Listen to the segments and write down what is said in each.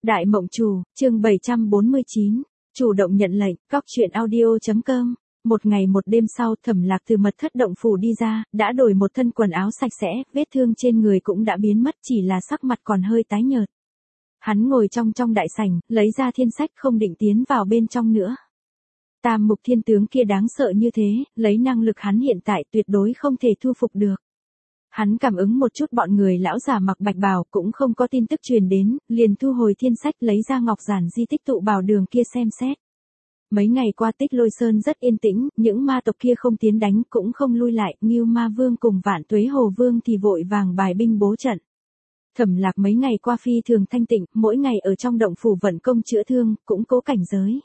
Đại Mộng Chủ, chương 749, chủ động nhận lệnh, cóc truyện audio.com. Một ngày một đêm sau, Thẩm Lạc từ mật thất động phủ đi ra, đã đổi một thân quần áo sạch sẽ, vết thương trên người cũng đã biến mất, chỉ là sắc mặt còn hơi tái nhợt. Hắn ngồi trong đại sảnh, lấy ra thiên sách không định tiến vào bên trong nữa. Tam mục thiên tướng kia đáng sợ như thế, lấy năng lực hắn hiện tại tuyệt đối không thể thu phục được. Hắn cảm ứng một chút bọn người lão già mặc bạch bào cũng không có tin tức truyền đến, liền thu hồi thiên sách lấy ra ngọc giản di tích tụ bảo đường kia xem xét. Mấy ngày qua Tích Lôi Sơn rất yên tĩnh, những ma tộc kia không tiến đánh cũng không lui lại, Ngưu Ma Vương cùng Vạn Tuế Hồ Vương thì vội vàng bài binh bố trận. Thẩm Lạc mấy ngày qua phi thường thanh tịnh, mỗi ngày ở trong động phủ vận công chữa thương, cũng cố cảnh giới.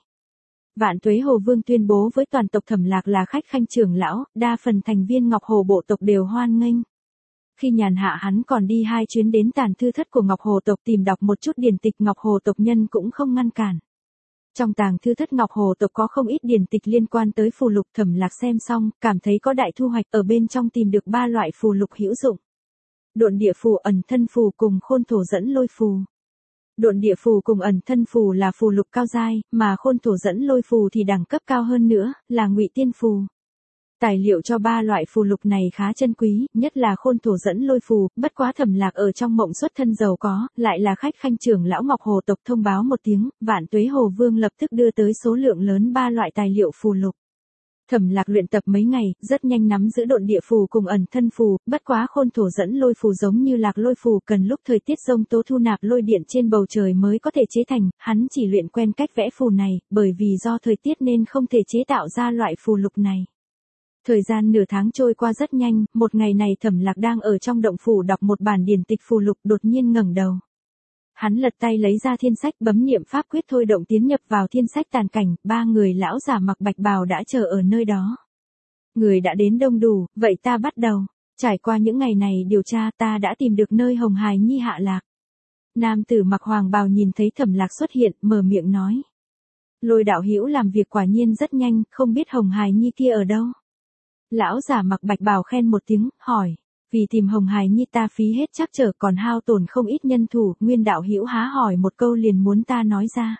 Vạn Tuế Hồ Vương tuyên bố với toàn tộc Thẩm Lạc là khách khanh trưởng lão, đa phần thành viên Ngọc Hồ bộ tộc đều hoan nghênh. Khi nhàn hạ hắn còn đi 2 chuyến đến tàn thư thất của Ngọc Hồ tộc tìm đọc một chút điển tịch, Ngọc Hồ tộc nhân cũng không ngăn cản. Trong tàng thư thất Ngọc Hồ tộc có không ít điển tịch liên quan tới phù lục, Thẩm Lạc xem xong, cảm thấy có đại thu hoạch, ở bên trong tìm được 3 loại phù lục hữu dụng. Độn địa phù, ẩn thân phù cùng khôn thổ dẫn lôi phù. Độn địa phù cùng ẩn thân phù là phù lục cao giai, mà khôn thổ dẫn lôi phù thì đẳng cấp cao hơn nữa, là ngụy tiên phù. Tài liệu cho 3 loại phù lục này khá chân quý, nhất là khôn thổ dẫn lôi phù, bất quá Thẩm Lạc ở trong mộng xuất thân giàu có, lại là khách khanh trưởng lão Ngọc Hồ tộc thông báo một tiếng, Vạn Tuế Hồ Vương lập tức đưa tới số lượng lớn 3 loại tài liệu phù lục. Thẩm Lạc luyện tập mấy ngày, rất nhanh nắm giữ độn địa phù cùng ẩn thân phù, bất quá khôn thổ dẫn lôi phù giống như lạc lôi phù cần lúc thời tiết giông tố thu nạp lôi điện trên bầu trời mới có thể chế thành, hắn chỉ luyện quen cách vẽ phù này, bởi vì do thời tiết nên không thể chế tạo ra loại phù lục này. Thời gian nửa tháng trôi qua rất nhanh, một ngày này Thẩm Lạc đang ở trong động phủ đọc một bản điển tịch phù lục, đột nhiên ngẩng đầu. Hắn lật tay lấy ra thiên sách, bấm niệm pháp quyết thôi động tiến nhập vào thiên sách tàn cảnh, 3 người lão già mặc bạch bào đã chờ ở nơi đó. Người đã đến đông đủ, vậy ta bắt đầu. Trải qua những ngày này điều tra, ta đã tìm được nơi Hồng Hài Nhi hạ lạc. Nam tử mặc hoàng bào nhìn thấy Thẩm Lạc xuất hiện, mở miệng nói. Lôi đạo hữu làm việc quả nhiên rất nhanh, không biết Hồng Hài Nhi kia ở đâu. Lão già mặc bạch bào khen một tiếng, hỏi. Vì tìm Hồng Hài Nhi ta phí hết trắc trở còn hao tổn không ít nhân thủ, Nguyên đạo hữu há hỏi một câu liền muốn ta nói ra.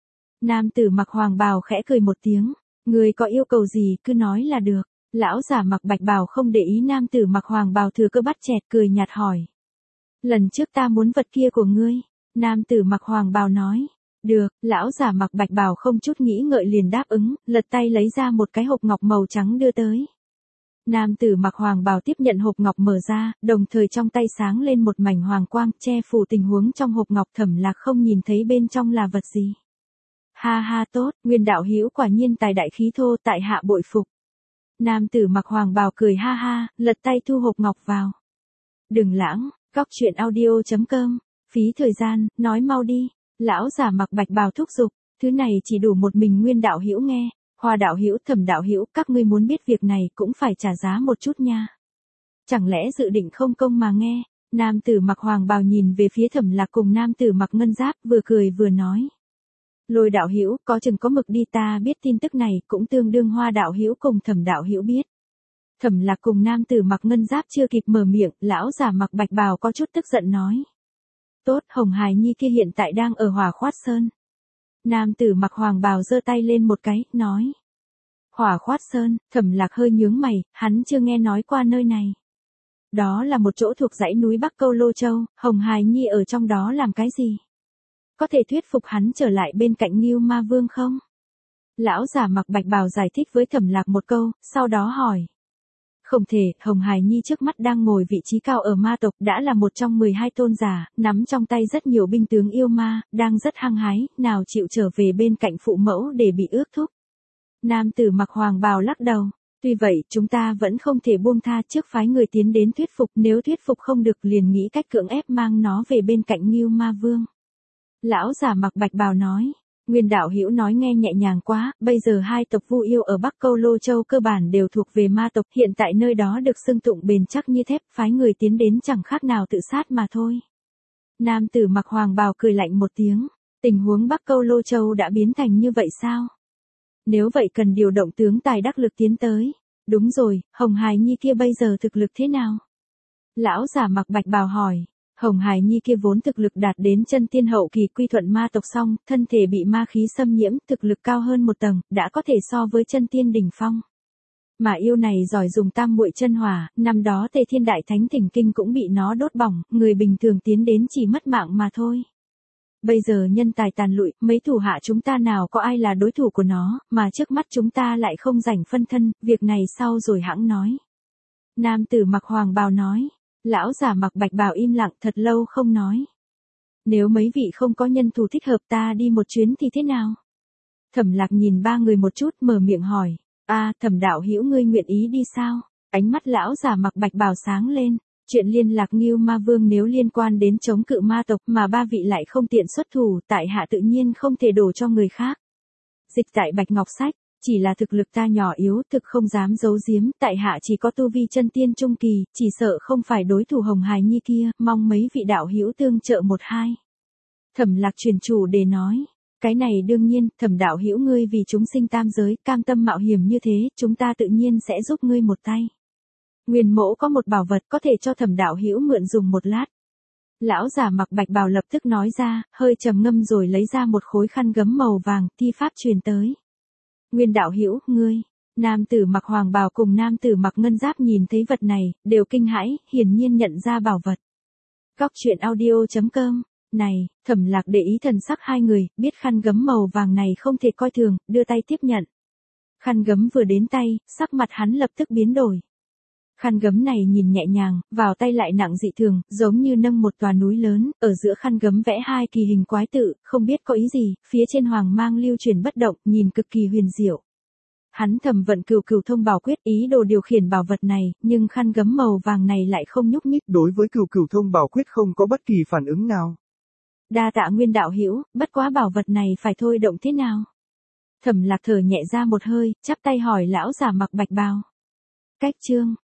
Nam tử mặc hoàng bào khẽ cười một tiếng, người có yêu cầu gì cứ nói là được. Lão già mặc bạch bào không để ý nam tử mặc hoàng bào thừa cơ bắt chẹt, cười nhạt hỏi. Lần trước ta muốn vật kia của ngươi. Nam tử mặc hoàng bào nói. Được, lão già mặc bạch bào không chút nghĩ ngợi liền đáp ứng, lật tay lấy ra một cái hộp ngọc màu trắng đưa tới. Nam tử mặc hoàng bào tiếp nhận hộp ngọc mở ra, đồng thời trong tay sáng lên một mảnh hoàng quang, che phủ tình huống trong hộp ngọc. Thẩm Lạc không nhìn thấy bên trong là vật gì. Ha ha, tốt, Nguyên đạo hữu quả nhiên tài đại khí thô, tại hạ bội phục. Nam tử mặc hoàng bào cười ha ha, lật tay thu hộp ngọc vào. Đừng lãng, cóc truyện audio.com, phí thời gian, nói mau đi. Lão già mặc bạch bào thúc giục, thứ này chỉ đủ một mình Nguyên đạo hữu nghe. Hoa đạo hữu, Thẩm đạo hữu, các ngươi muốn biết việc này cũng phải trả giá một chút nha. Chẳng lẽ dự định không công mà nghe? Nam tử mặc hoàng bào nhìn về phía Thẩm Lạc cùng nam tử mặc ngân giáp, vừa cười vừa nói. Lôi đạo hữu, có chừng có mực đi, ta biết tin tức này cũng tương đương Hoa đạo hữu cùng Thẩm đạo hữu biết. Thẩm Lạc cùng nam tử mặc ngân giáp chưa kịp mở miệng, lão già mặc bạch bào có chút tức giận nói. Tốt, Hồng Hài Nhi kia hiện tại đang ở Hỏa Khoát Sơn. Nam tử mặc hoàng bào giơ tay lên một cái, nói. Hỏa Khoát Sơn, Thẩm Lạc hơi nhướng mày, hắn chưa nghe nói qua nơi này. Đó là một chỗ thuộc dãy núi Bắc Câu Lô Châu, Hồng Hài Nhi ở trong đó làm cái gì? Có thể thuyết phục hắn trở lại bên cạnh Ngưu Ma Vương không? Lão già mặc bạch bào giải thích với Thẩm Lạc một câu, sau đó hỏi. Không thể, Hồng Hài Nhi trước mắt đang ngồi vị trí cao ở ma tộc, đã là một trong 12 tôn giả, nắm trong tay rất nhiều binh tướng yêu ma, đang rất hăng hái, nào chịu trở về bên cạnh phụ mẫu để bị ước thúc. Nam tử mặc hoàng bào lắc đầu, tuy vậy chúng ta vẫn không thể buông tha, trước phái người tiến đến thuyết phục, nếu thuyết phục không được liền nghĩ cách cưỡng ép mang nó về bên cạnh Ngưu Ma Vương. Lão già mặc bạch bào nói. Nguyên đạo hữu nói nghe nhẹ nhàng quá, bây giờ 2 tộc Vu Yêu ở Bắc Câu Lô Châu cơ bản đều thuộc về ma tộc, hiện tại nơi đó được xưng tụng bền chắc như thép, phái người tiến đến chẳng khác nào tự sát mà thôi. Nam tử mặc hoàng bào cười lạnh một tiếng, tình huống Bắc Câu Lô Châu đã biến thành như vậy sao? Nếu vậy cần điều động tướng tài đắc lực tiến tới. Đúng rồi, Hồng Hài Nhi kia bây giờ thực lực thế nào? Lão già mặc bạch bào hỏi. Hồng Hải Nhi kia vốn thực lực đạt đến chân tiên hậu kỳ, quy thuận ma tộc xong, thân thể bị ma khí xâm nhiễm, thực lực cao hơn một tầng, đã có thể so với chân tiên đỉnh phong. Mà yêu này giỏi dùng tam muội chân hỏa, năm đó Tề Thiên Đại Thánh Thỉnh Kinh cũng bị nó đốt bỏng, người bình thường tiến đến chỉ mất mạng mà thôi. Bây giờ nhân tài tàn lụi, mấy thủ hạ chúng ta nào có ai là đối thủ của nó, mà trước mắt chúng ta lại không rảnh phân thân, việc này sau rồi hãng nói. Nam tử mặc hoàng bào nói, lão giả mặc bạch bào im lặng thật lâu không nói. Nếu mấy vị không có nhân thủ thích hợp ta đi một chuyến thì thế nào? Thẩm Lạc nhìn ba người một chút mở miệng hỏi, Thẩm đạo hữu ngươi nguyện ý đi sao? Ánh mắt lão giả mặc bạch bào sáng lên. Chuyện liên lạc Ngưu Ma Vương nếu liên quan đến chống cự ma tộc mà ba vị lại không tiện xuất thủ, tại hạ tự nhiên không thể đổ cho người khác. Dịch tại Bạch Ngọc Sách, chỉ là thực lực ta nhỏ yếu, thực không dám giấu giếm, tại hạ chỉ có tu vi chân tiên trung kỳ, chỉ sợ không phải đối thủ Hồng Hải Nhi kia, mong mấy vị đạo hữu tương trợ một hai. Thẩm Lạc truyền chủ đề nói, cái này đương nhiên, Thẩm đạo hữu ngươi vì chúng sinh tam giới, cam tâm mạo hiểm như thế, chúng ta tự nhiên sẽ giúp ngươi một tay. Nguyên mỗ có một bảo vật có thể cho Thẩm đạo hữu mượn dùng một lát. Lão giả mặc bạch bào lập tức nói ra, hơi trầm ngâm rồi lấy ra một khối khăn gấm màu vàng, thi pháp truyền tới. Nguyên đạo hữu, ngươi. Nam tử mặc hoàng bào cùng nam tử mặc ngân giáp nhìn thấy vật này, đều kinh hãi, hiển nhiên nhận ra bảo vật. Góc truyện audio.com. Này, Thẩm Lạc để ý thần sắc hai người, biết khăn gấm màu vàng này không thể coi thường, đưa tay tiếp nhận. Khăn gấm vừa đến tay, sắc mặt hắn lập tức biến đổi. Khăn gấm này nhìn nhẹ nhàng, vào tay lại nặng dị thường, giống như nâng một tòa núi lớn, ở giữa khăn gấm vẽ hai kỳ hình quái tự, không biết có ý gì, phía trên hoàng mang lưu chuyển bất động, nhìn cực kỳ huyền diệu. Hắn thầm vận cửu cửu thông bảo quyết ý đồ điều khiển bảo vật này, nhưng khăn gấm màu vàng này lại không nhúc nhích. Đối với cửu cửu thông bảo quyết không có bất kỳ phản ứng nào. Đa tạ Nguyên đạo hữu, bất quá bảo vật này phải thôi động thế nào? Thẩm Lạc thở nhẹ ra một hơi, chắp tay hỏi lão giả mặc bạch bào. Cách chương